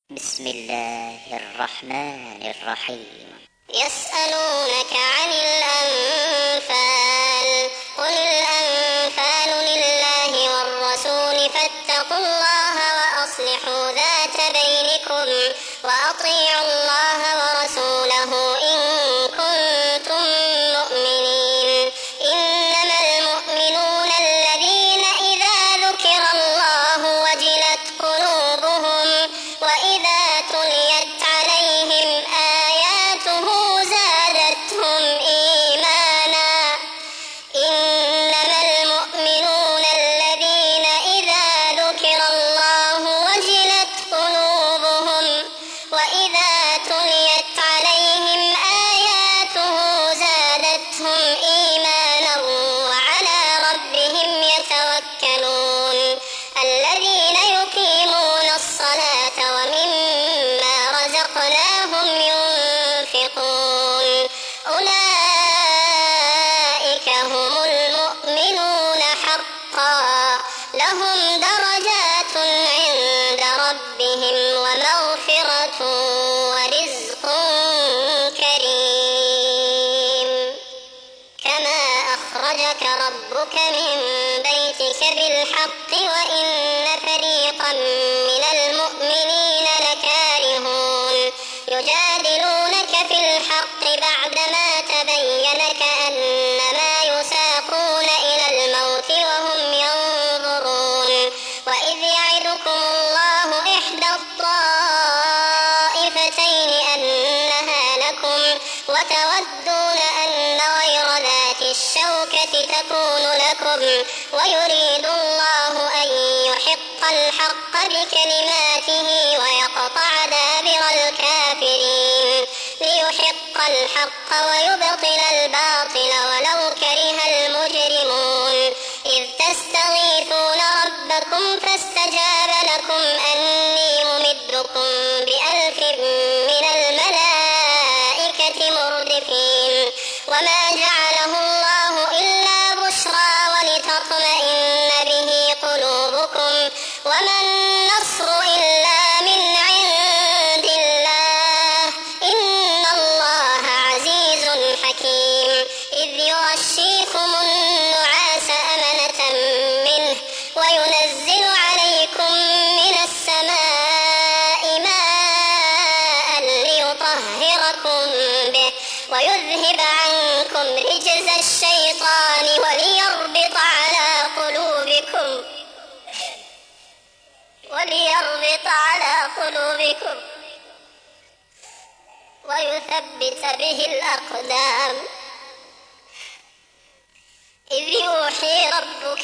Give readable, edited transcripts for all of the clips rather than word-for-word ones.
بسم الله الرحمن الرحيم. يسألونك عن الأنفال قل الأنفال لله والرسول فاتقوا الله وأصلحوا ذات بينكم وأطيعوا الله ورسوله إن كنتم مؤمنين. إنما المؤمنون الذين إذا ذكر الله وجلت قلوبهم وإذا تليت عليهم آياته زادتهم إيمانا. إنما المؤمنون الذين إذا ذكر الله وجلت قلوبهم وإذا تليت عليهم آياته زادتهم إيمانا وعلى ربهم يتوكلون. الذين يقيمون الصلاة ومما رزقناهم ينفقون أولئك هم المؤمنون حقا لهم درجات عند ربهم ومغفرة ورزق كريم. كما أخرجك ربك من بيتك بالحق وإن فريقا من المؤمنين لكارهون. يجادلونك في الحق بعدما تبين كأنما يساقون إلى الموت وهم ينظرون. وإذ يعدكم الله إحدى الطائفتين أنها لكم وتودون أن غير ذات الشوكة تكون لكم ويريد الله أن يحق الحق بكلماته ويقطع دابر الكافرين ليحق الحق ويبطل الباطل ولو كره المجرمون. إذ تستغيثون ربكم فاستجاب لكم أني ممدكم ب1000 من الملائكة مردفين. وما جعله الله إلا بشرى ولتطمئن به قلوبكم وما النصر إلا من عند الله إن الله عزيز حكيم. إذ يغشيكم النعاس أمنة منه وينزل عليكم من السماء ماء ليطهركم به ويذهب عنكم رجز الشيطان وليربط على قلوبكم ويثبت به الأقدام. إذ يوحي ربك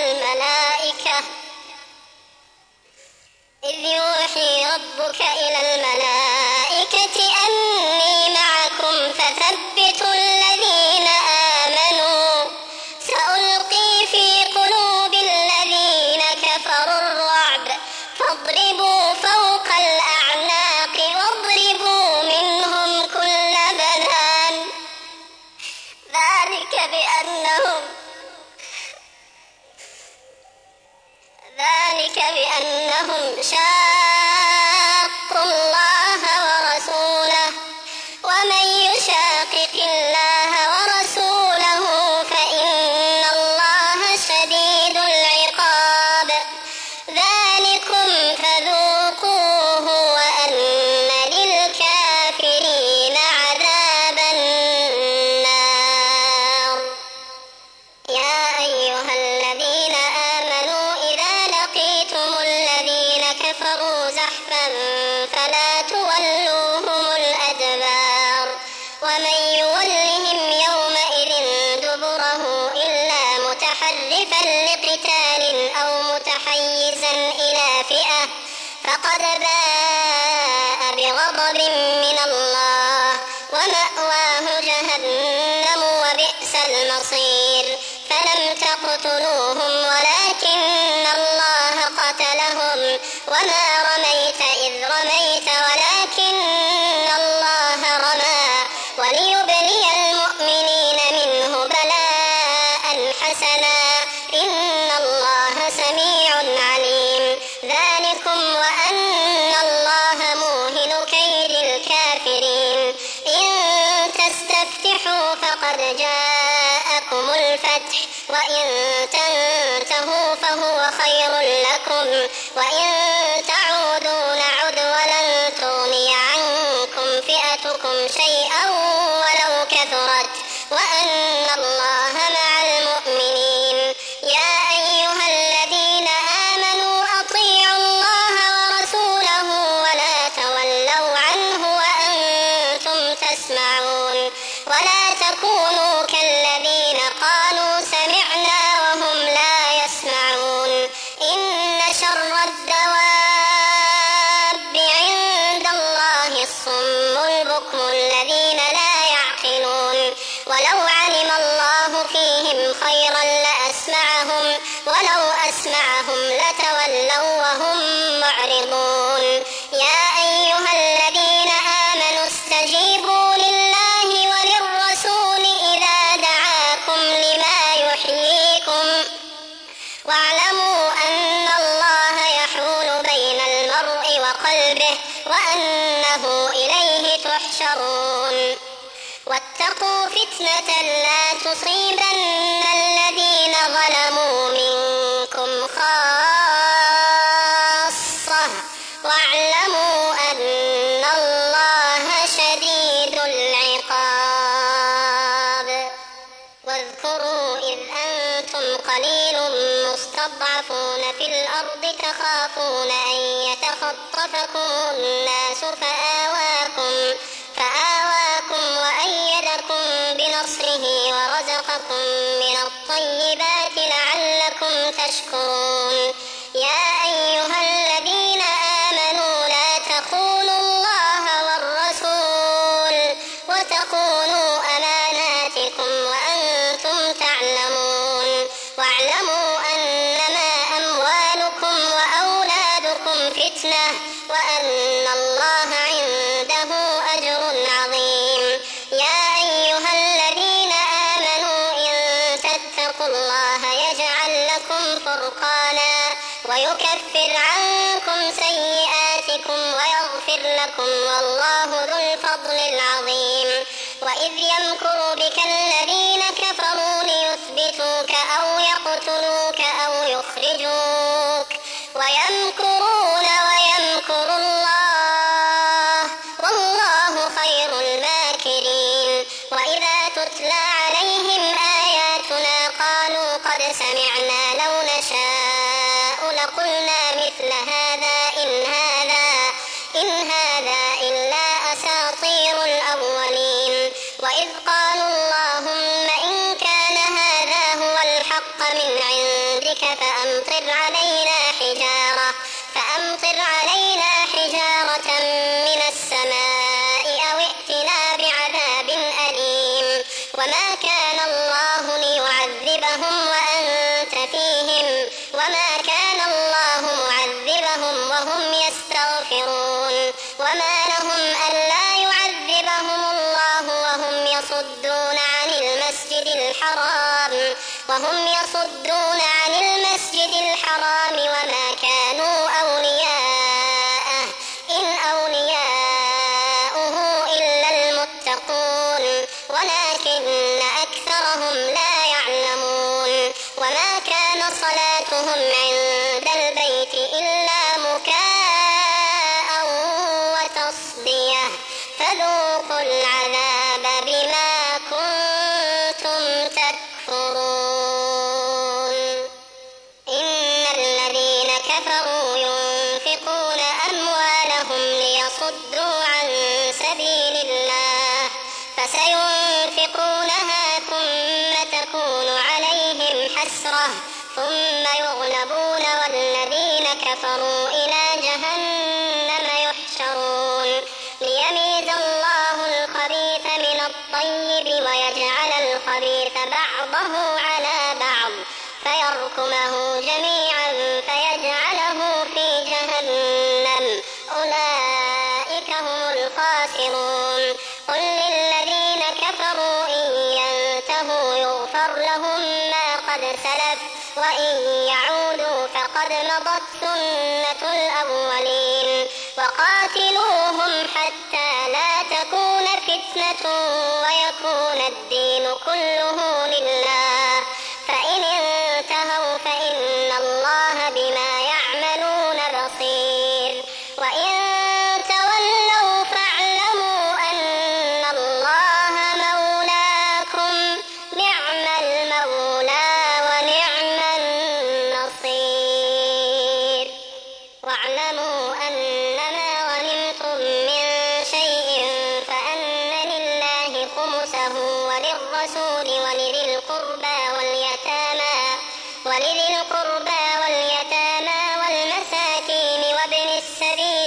إلى الملائكة أني معكم فثبتوا الذين آمنوا سألقي في قلوب الذين كفروا الرعب فاضربوا فوق الأعناق واضربوا منهم كل بنان. ذلك بأنهم شاقوا قد جاءكم الفتح وإن تنتهوا فهو خير لكم وإن تعودوا نعد ولن تغني عنكم فئتكم شيئا ولو كثرت وأن الله مع المؤمنين. يا أيها الذين آمنوا أطيعوا الله ورسوله ولا تولوا عنه وأنتم تسمعون ولا تكونوا كالذين قالوا سمعنا وهم لا يسمعون. إن شر الدواب عند الله الصم البكم الذين لا يعقلون. ولو علم الله فيهم خيرا لأسمعهم ولو أسمعهم لتولوا وهم معرضون. يا أيها الذين آمنوا استجيبوا لله وللرسول إذا دعاكم لما يحييكم واعلموا أن الله يحول بين المرء وقلبه وأنه إليه تحشرون. واتقوا فتنة لا تصيبن الذين ظلموا منكم خاصة واعلموا أن الله شديد العقاب. واذكروا إذ أنتم قليل مستضعفون في الأرض تخافون أن يتخطفكم الناس فآواكم وأيدكم بنصره ورزقكم من الطيبات لعلكم تشكرون. يا أيها الذين آمنوا لا تخونوا الله والرسول وتخونوا أماناتكم وأنتم تعلمون. واعلموا أنما أموالكم وأولادكم فتنة وأن الله عنده أجر عظيم. يا أيها الذين آمنوا إن تتقوا الله يجعل لكم فرقانا ويكفر عنكم سيئاتكم ويغفر لكم والله ذو الفضل العظيم. وإذ يمكر بك الذين كفروا ليثبتوك أو يقتلوك أو يخرجوك ويمكرون ويمكر الله والله خير الماكرين. وإذا تتلى عليهم آياتنا قالوا قد سمعنا لو نشاء لقلنا مثل هذا إن هذا إلا أساطير الأولين. وإذ قالوا اللهم إن كان هذا هو الحق من عندك فأمطر علينا حجارة من السماء أو ائتنا بعذاب أليم. وما كان الله ليعذبهم وأنت فيهم وما كان الله معذبهم وهم يستغفرون. وما لهم ألا يعذبهم الله وهم يصدون عن المسجد الحرام وما كانوا أولياءه إن أولياؤه إلا المتقون ولكن أكثرهم لا يعلمون. وما كان صلاتهم عند البيت إلا مكاء وتصدية فذوقوا العذاب بما كنتم تكفرون. إن الذين كفروا ينفقون أموالهم ليصدوا عن سبيل الله فسينفقونها ثم تكون عليهم حسرة ثم يغلبون والذين كفروا إلى جهنم يحشرون. ليميز الله الخبيث من الطيب ويجعل الخبيث بعضه على بعض فيركمه جميعا فيجعله في جهنم أولئك هم الخاسرون. قل للذين كفروا إن ينتهوا يغفر لهم ما قد سلف وإن يعودوا فقد مضت سنة الأولين. وقاتلوهم حتى لا تكون فتنة ويكون الدين الرسول ولذي القربى واليتامى والمساكين وابن السبيل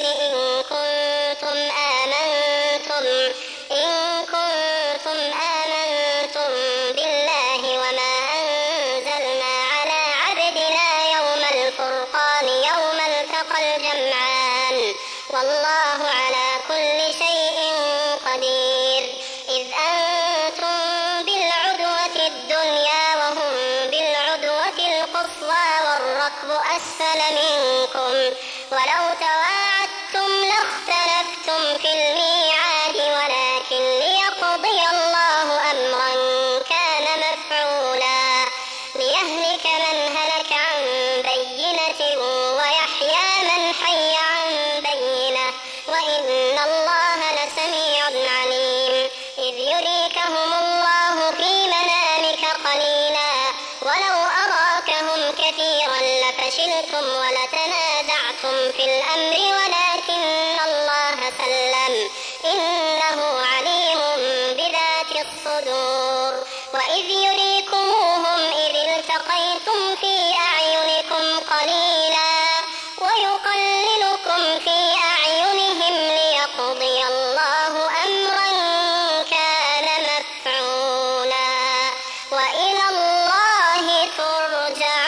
إن كنتم آمنتم بالله وما أنزلنا على عبدنا يوم الفرقان يوم التقى الجمعان والله على كل شيء قدير. إذ أنتم بالعدوة الدنيا وهم بالعدوة القصوى والركب أسفل منكم ولو تواعدتم لاختلفتم في الميعاد ولكن ليقضي الله أمرا كان مفعولا ليهلك من هلك عن بينة ويحيى من حي عن بينة وإن الله لسميع عليم. إذ يريكهم الله في منامك قليلا ولو أراكهم كثيرا لفشلتم ولتنازعتم في الأمر ولكن الله سلم إنه عليم بذات الصدور. وإذ يريكموهم إذ التقيتم في أعينكم قليلا ويقللكم في أعينهم ليقضي الله أمرا كان مفعولا وإلى الله ترجع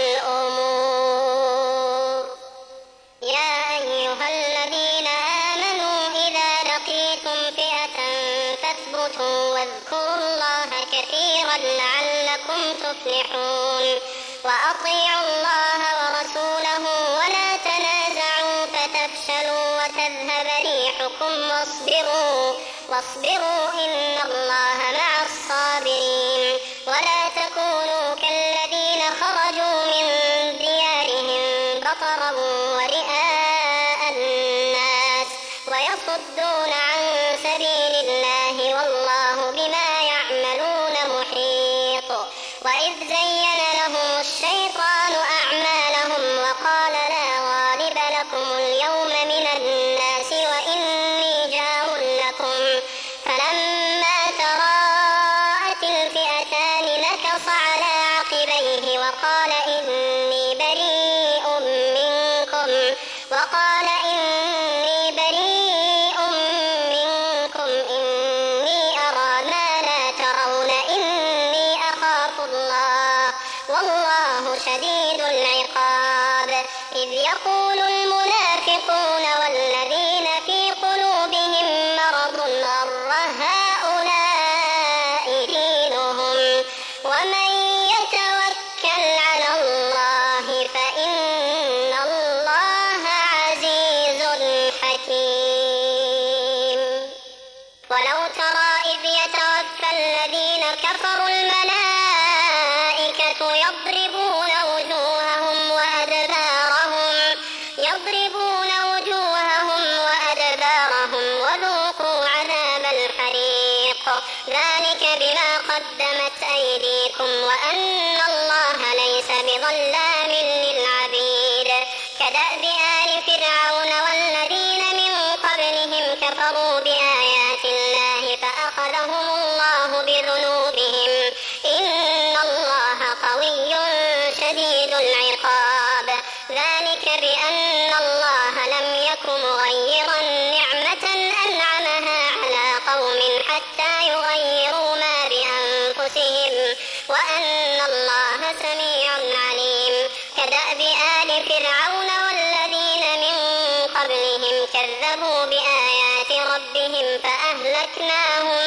الأمور. يا أيها الذين آمنوا إذا لقيتم فئة فاثبتوا واذكروا الله كثيرا لعلكم تفلحون. وأطيعوا الله ورسوله ولا تنازعوا فتفشلوا وتذهب ريحكم واصبروا إن الله مع الصابرين. ولا تكونوا كالذين خرجوا من ديارهم بطرا ورئاء الناس ويصدون عن سبيل الله والله بما يعملون محيط. وإذ زين لهم الشيطان أعمالهم وقال لا غالب لكم اليوم من الناس وإني جار لكم فلما تراءت الفئتان نكص على عقبيه وقال إني بريء منكم إني أرى ما لا ترون إني أخاف الله والله شديد العقاب. إذ يقول المنافقون والذين في قلوبهم مرض غر هؤلاء دينهم ومن يتوكل على الله فإن الله عزيز حكيم. ولو ترى إذ يتوفى الذين كفروا الملائكة يضربون وجوههم وذوقوا عذاب الحريق ذلك بما قدمت أيديكم وأن الله ليس بظلام للعبيد. كدأب آل فرعون والذين من قبلهم كفروا بآيات الله فأخذهم الله بذنوبهم إن الله قوي شديد العقاب. ذلك بأن الله لم يك مغيرا نعمة أنعمها على قوم حتى يغيروا ما بأنفسهم وأن الله سميع عليم. كدأب آل فرعون والذين من قبلهم كذبوا بآيات ربهم فأهلكناهم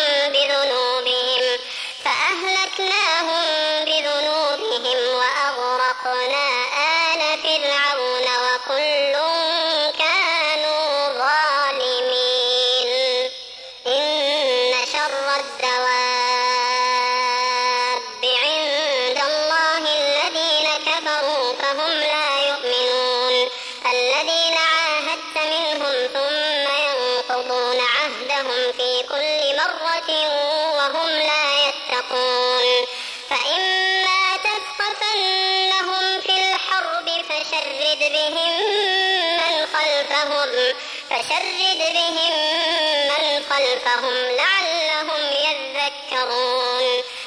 بذنوبهم وأغرقنا آل فرعون وكل كانوا ظالمين. إن شر الدواب عند الله الذين كفروا فهم لا يؤمنون. الذين عاهدت منهم ثم ينقضون عهدهم في كل مرة وهم لا يتقون. فإما تثقفنهم في الحرب فشرد بهم من خلفهم لعلهم يذكرون.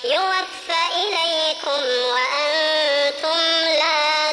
يوفى إليكم وأنتم لا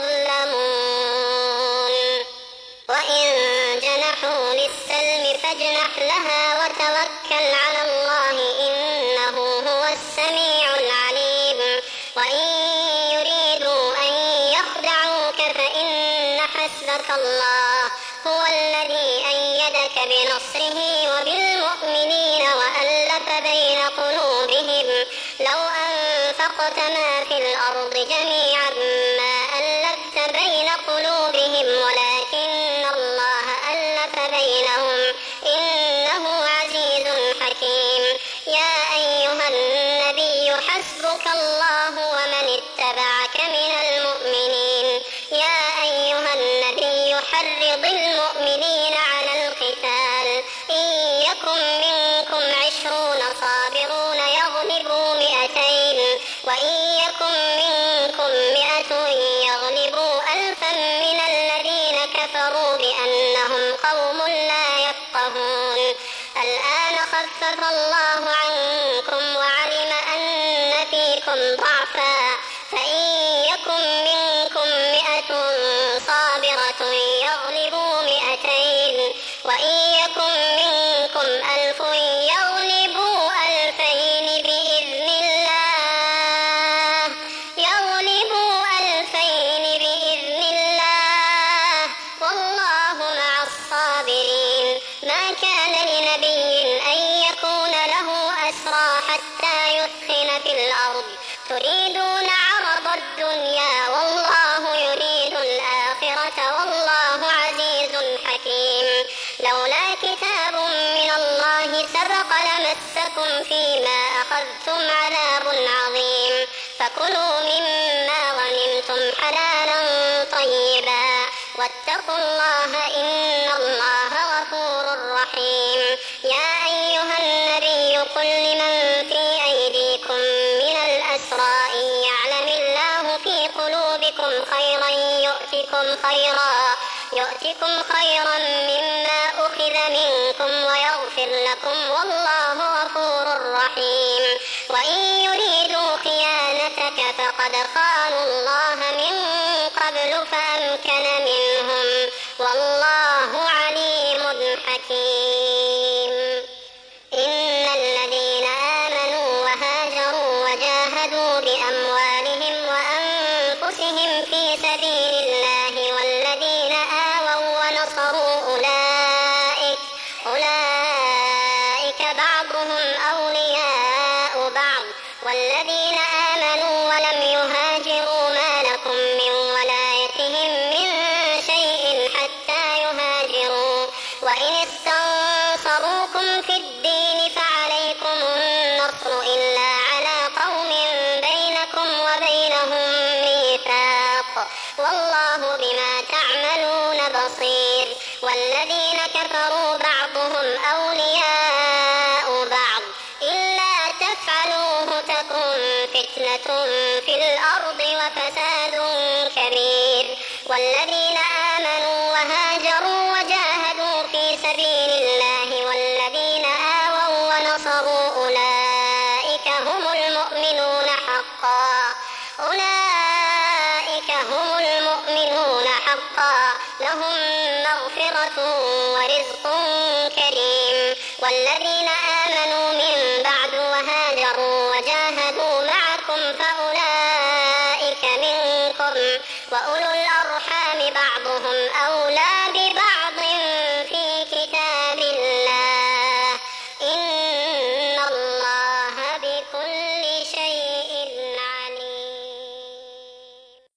تظلمون. وإن جنحوا للسلم فاجنح لها وتوكل على الله إنه هو السميع العليم. وإن يريدوا أن يخدعوك فإن حسبك الله هو الذي أيدك بنصره وبالمؤمنين وألف بين قلوبهم لو أنفقت ما في الأرض جميعا ما ألفت بين قلوبهم ولكن الله ألف بينهم إنه عزيز حكيم. يا أيها النبي حسبك الله ومن اتبعك من المؤمنين. يا أيها النبي حرض المؤمنين على القتال إن يكن منكم 20 صابرون يغلبوا 200 وإن يكن منكم 100 يغلبوا 1000 من الذين كفروا بأنهم قوم لا يفقهون. الآن خفف الله عنكم وعلم أن فيكم ضعفا فإن يكن منكم 100 صابرة يغلبوا 200 وإن يكن منكم 1000 يغلبوا 2000 بإذن الله والله مع الصابرين. ما كان لنبي أن يكون له أسرى حتى يثخن في الأرض تريدون عرض الدنيا والله يريد الآخرة والله عزيز حكيم. لولا كتاب من الله سبق لمسكم فيما أخذتم عذاب عظيم. فكلوا مما غنمتم حلالا طيبا واتقوا الله إن الله غفور رحيم. يا أيها النبي قل لمن في أيديكم من الأسرى إن يعلم الله في قلوبكم خيرا يؤتكم خيرا مما أخذ منكم ويغفر لكم والله غفور رحيم. وإن يريدوا خيانتك فقد خانوا الله من قبل فأمكن منهم والله عليم حكيم. إن الذين آمنوا وهاجروا وجاهدوا بأموالهم وأنفسهم في سبيل الله والذين آووا ونصروا أولئك بعضهم أولياء بعض والذين آمنوا ولم يهاجروا ما لكم من ولايتهم من شيء حتى يهاجروا. وإن استنصروكم في الدين فعليكم النصر إلا على قوم بينكم وبينهم ميثاق والله بما تعملون بصير. والذين كفروا بعضهم أولياء بعض إلا تفعلوه تكن فتنة في الأرض وفساد كبير. والذين آمنوا وهاجروا وجاهدوا في سبيل الله والذين آووا ونصروا أولئك هم المؤمنون حقا لهم مغفرة ورزق كريم.